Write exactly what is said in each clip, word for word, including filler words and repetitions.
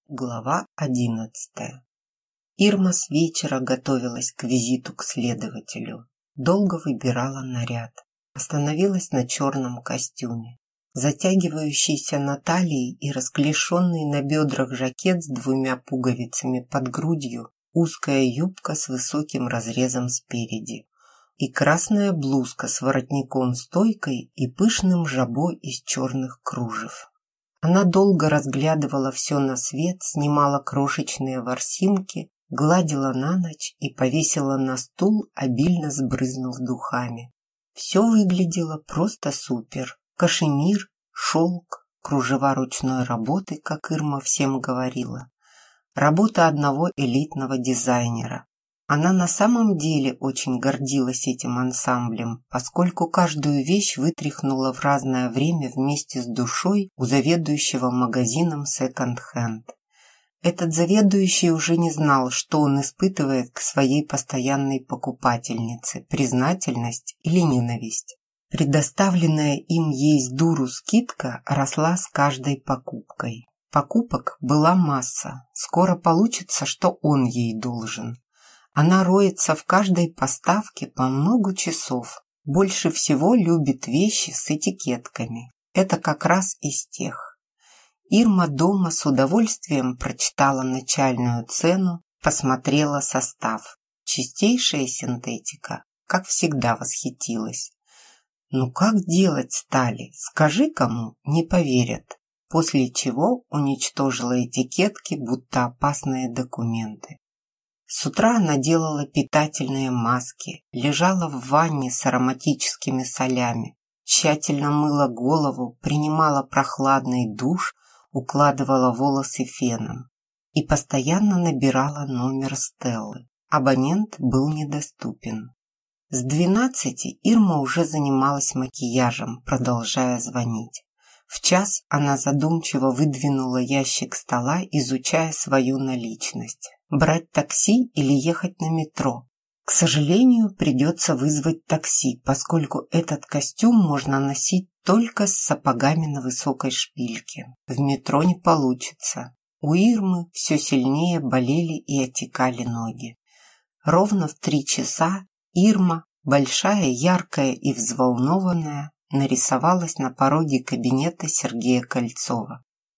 Глава одиннадцатая. Ирма с вечера готовилась к визиту к следователю. Долго выбирала наряд. Остановилась на черном костюме. Затягивающийся на талии и расклешенный на бедрах жакет с двумя пуговицами под грудью, узкая юбка с высоким разрезом спереди и красная блузка с воротником-стойкой и пышным жабо из черных кружев. Она долго разглядывала все на свет, снимала крошечные ворсинки, гладила на ночь и повесила на стул, обильно сбрызнув духами. Все выглядело просто супер. Кашемир, шелк, кружева ручной работы, как Ирма всем говорила. Работа одного элитного дизайнера. Она на самом деле очень гордилась этим ансамблем, поскольку каждую вещь вытряхнула в разное время вместе с душой у заведующего магазином секонд-хенд. Этот заведующий уже не знал, что он испытывает к своей постоянной покупательнице – признательность или ненависть. Предоставленная им ей с дуру скидка росла с каждой покупкой. Покупок была масса, скоро получится, что он ей должен. Она роется в каждой поставке по много часов. Больше всего любит вещи с этикетками. Это как раз из тех. Ирма дома с удовольствием прочитала начальную цену, посмотрела состав. Чистейшая синтетика, как всегда, восхитилась. Ну как делать стали? Скажи кому, не поверят. После чего уничтожила этикетки, будто опасные документы. С утра она делала питательные маски, лежала в ванне с ароматическими солями, тщательно мыла голову, принимала прохладный душ, укладывала волосы феном и постоянно набирала номер Стеллы. Абонент был недоступен. С двенадцати Ирма уже занималась макияжем, продолжая звонить. В час она задумчиво выдвинула ящик стола, изучая свою наличность. Брать такси или ехать на метро? К сожалению, придется вызвать такси, поскольку этот костюм можно носить только с сапогами на высокой шпильке. В метро не получится. У Ирмы все сильнее болели и отекали ноги. Ровно в три часа Ирма, большая, яркая и взволнованная, нарисовалась на пороге кабинета Сергея Кольцова.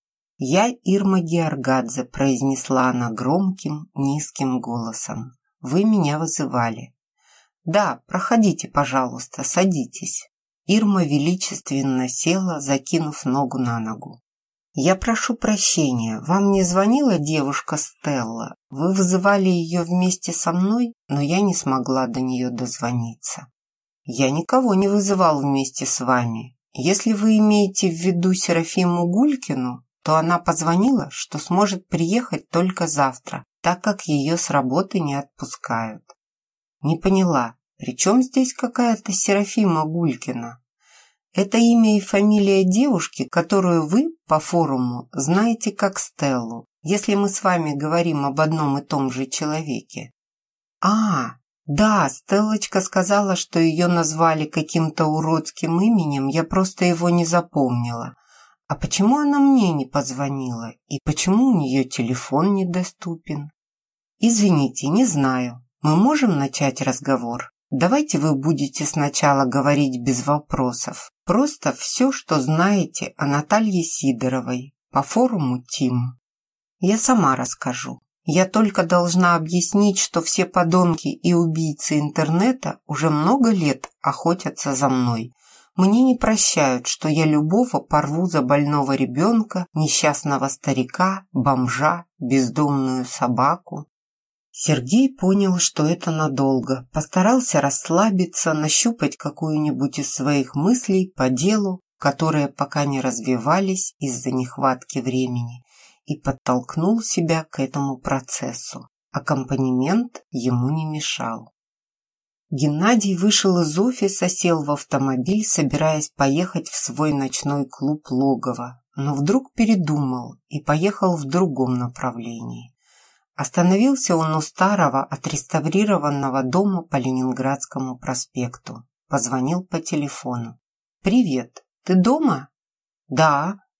«Я Ирма Георгадзе», – произнесла она громким, низким голосом. «Вы меня вызывали». «Да, проходите, пожалуйста, садитесь». Ирма величественно села, закинув ногу на ногу. «Я прошу прощения, вам не звонила девушка Стелла? Вы вызывали ее вместе со мной, но я не смогла до нее дозвониться». «Я никого не вызывал вместе с вами. Если вы имеете в виду Серафиму Гулькину, то она позвонила, что сможет приехать только завтра, так как ее с работы не отпускают». «Не поняла, при чем здесь какая-то Серафима Гулькина?» «Это имя и фамилия девушки, которую вы по форуму знаете как Стеллу, если мы с вами говорим об одном и том же человеке». «А, да, Стеллочка сказала, что ее назвали каким-то уродским именем, я просто его не запомнила. А почему она мне не позвонила? И почему у нее телефон недоступен?» «Извините, не знаю. Мы можем начать разговор? Давайте вы будете сначала говорить без вопросов. Просто все, что знаете о Наталье Сидоровой по форуму Тим. Я сама расскажу. Я только должна объяснить, что все подонки и убийцы интернета уже много лет охотятся за мной. Мне не прощают, что я любого порву за больного ребенка, несчастного старика, бомжа, бездомную собаку». Сергей понял, что это надолго, постарался расслабиться, нащупать какую-нибудь из своих мыслей по делу, которые пока не развивались из-за нехватки времени, и подтолкнул себя к этому процессу. Аккомпанемент ему не мешал. Геннадий вышел из офиса, сел в автомобиль, собираясь поехать в свой ночной клуб «Логово», но вдруг передумал и поехал в другом направлении. Остановился он у старого отреставрированного дома по Ленинградскому проспекту. Позвонил по телефону. «Привет, ты дома?» «Да,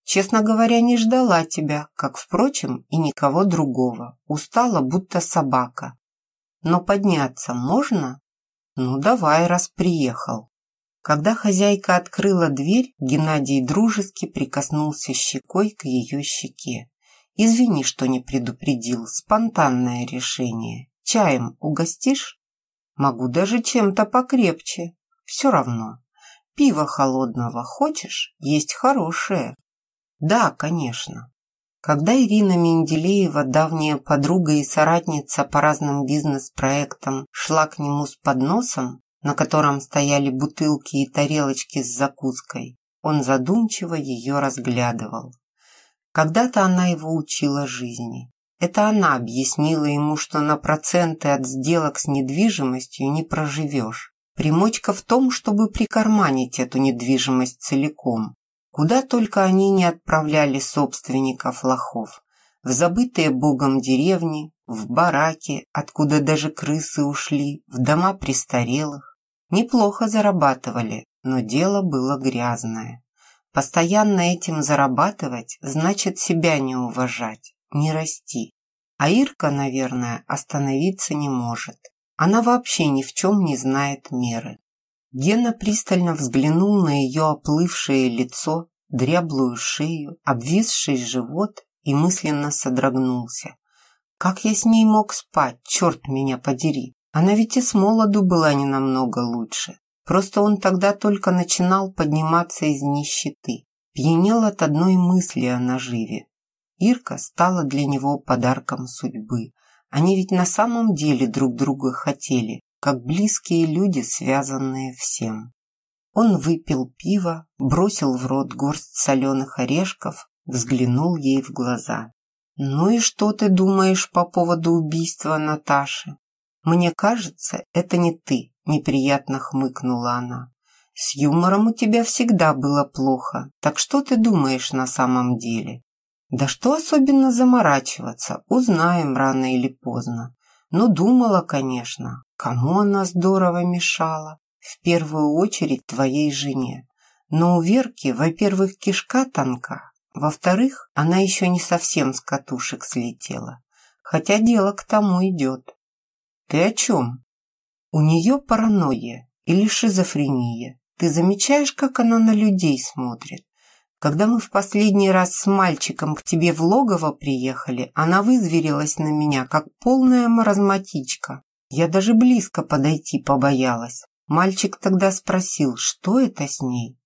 Честно говоря, не ждала тебя, как, впрочем, и никого другого. Устала, будто собака. Но подняться можно? Ну, давай, раз приехал». Когда хозяйка открыла дверь, Геннадий дружески прикоснулся щекой к ее щеке. «Извини, что не предупредил. Спонтанное решение. Чаем угостишь? Могу даже чем-то покрепче. Все равно. Пиво холодного хочешь? Есть хорошее». «Да, конечно». Когда Ирина Менделеева, давняя подруга и соратница по разным бизнес-проектам, шла к нему с подносом, на котором стояли бутылки и тарелочки с закуской, он задумчиво ее разглядывал. Когда-то она его учила жизни. Это она объяснила ему, что на проценты от сделок с недвижимостью не проживешь. Примочка в том, чтобы прикарманить эту недвижимость целиком. Куда только они не отправляли собственников лохов. В забытые богом деревни, в бараки, откуда даже крысы ушли, в дома престарелых. Неплохо зарабатывали, но дело было грязное. Постоянно этим зарабатывать значит себя не уважать, не расти. А Ирка, наверное, остановиться не может. Она вообще ни в чем не знает меры. Гена пристально взглянул на ее оплывшее лицо, дряблую шею, обвисший живот и мысленно содрогнулся. Как я с ней мог спать, черт меня подери? Она ведь и с молоду была не намного лучше. Просто он тогда только начинал подниматься из нищеты. Пьянел от одной мысли о наживе. Ирка стала для него подарком судьбы. Они ведь на самом деле друг друга хотели, как близкие люди, связанные всем. Он выпил пиво, бросил в рот горсть соленых орешков, взглянул ей в глаза. «Ну и что ты думаешь по поводу убийства Наташи?» «Мне кажется, это не ты», — неприятно хмыкнула она. «С юмором у тебя всегда было плохо, так что ты думаешь на самом деле?» «Да что особенно заморачиваться, узнаем рано или поздно. Ну, думала, конечно, кому она здорово мешала. В первую очередь твоей жене. Но у Верки, во-первых, кишка тонка, во-вторых, она еще не совсем с катушек слетела. Хотя дело к тому идет». «Ты о чем?» «У нее паранойя или шизофрения. Ты замечаешь, как она на людей смотрит? Когда мы в последний раз с мальчиком к тебе в логово приехали, она вызверилась на меня, как полная маразматичка. Я даже близко подойти побоялась. Мальчик тогда спросил, что это с ней?»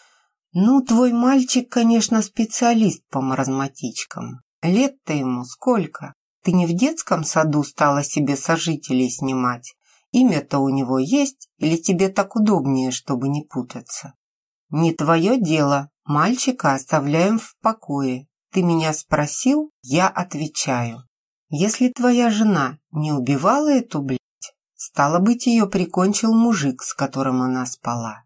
«Ну, твой мальчик, конечно, специалист по маразматичкам. Лет-то ему сколько? Ты не в детском саду стала себе сожителей снимать? Имя-то у него есть, или тебе так удобнее, чтобы не путаться?» «Не твое дело. Мальчика оставляем в покое. Ты меня спросил, я отвечаю. Если твоя жена не убивала эту блядь, стало быть, ее прикончил мужик, с которым она спала».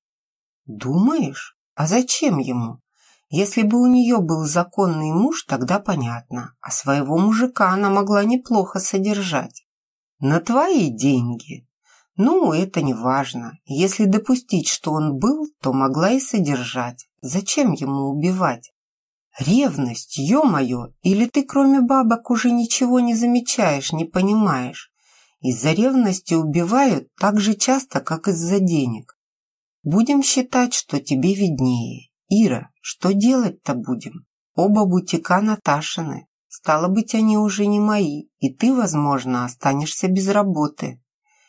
«Думаешь? А зачем ему? Если бы у нее был законный муж, тогда понятно, а своего мужика она могла неплохо содержать». «На твои деньги?» «Ну, это не важно. Если допустить, что он был, то могла и содержать. Зачем ему убивать?» «Ревность, ё-моё! Или ты кроме бабок уже ничего не замечаешь, не понимаешь? Из-за ревности убивают так же часто, как из-за денег. Будем считать, что тебе виднее. Ира, что делать-то будем? Оба бутика Наташины. Стало быть, они уже не мои, и ты, возможно, останешься без работы».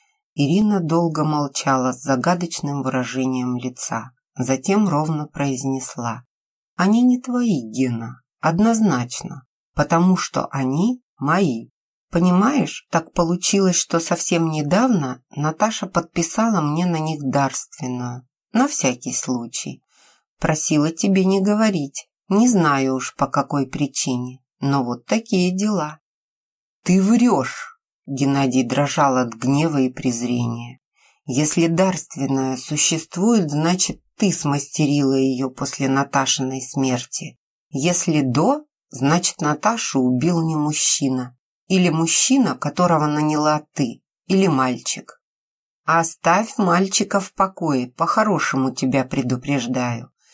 Ирина долго молчала с загадочным выражением лица, затем ровно произнесла: «Они не твои, Гена, однозначно, потому что они мои. Понимаешь, так получилось, что совсем недавно Наташа подписала мне на них дарственную, на всякий случай. Просила тебе не говорить, не знаю уж по какой причине, но вот такие дела». «Ты врешь!» Геннадий дрожал от гнева и презрения. «Если дарственная существует, значит, ты смастерила ее после Наташиной смерти. Если до, значит, Наташу убил не мужчина. Или мужчина, которого наняла ты, или мальчик. Оставь мальчика в покое, по-хорошему тебя предупреждаю.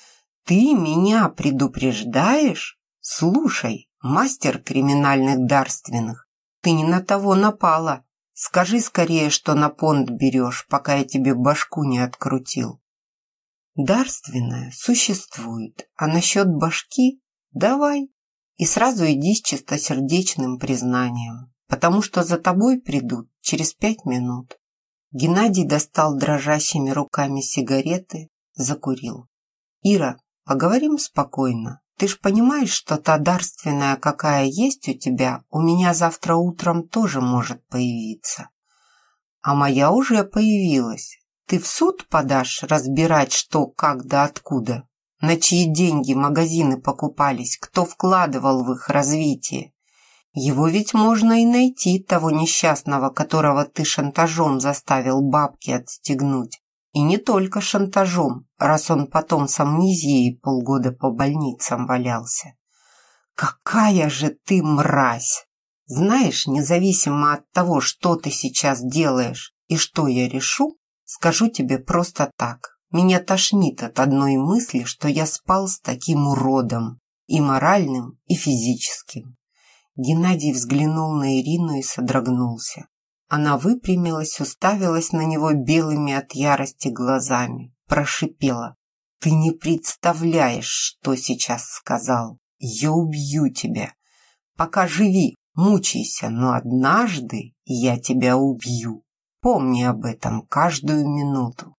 Ты меня предупреждаешь? Слушай, мастер криминальных дарственных, ты не на того напала. Скажи скорее, что на понт берешь, пока я тебе башку не открутил. Дарственное существует, а насчет башки давай. И сразу иди с чистосердечным признанием, потому что за тобой придут через пять минут. Геннадий достал дрожащими руками сигареты, закурил. Ира, поговорим спокойно. Ты ж понимаешь, что та дарственная, какая есть у тебя, у меня завтра утром тоже может появиться. А моя уже появилась. Ты в суд подашь разбирать, что, как да откуда? На чьи деньги магазины покупались, кто вкладывал в их развитие? Его ведь можно и найти, того несчастного, которого ты шантажом заставил бабки отстегнуть. И не только шантажом, раз он потом с амнезией полгода по больницам валялся. Какая же ты мразь! Знаешь, независимо от того, что ты сейчас делаешь и что я решу, скажу тебе просто так. Меня тошнит от одной мысли, что я спал с таким уродом, и моральным, и физическим. Геннадий взглянул на Ирину и содрогнулся. Она выпрямилась, уставилась на него белыми от ярости глазами, прошипела. «Ты не представляешь, что сейчас сказал. Я убью тебя. Пока живи, мучайся, но однажды я тебя убью. Помни об этом каждую минуту».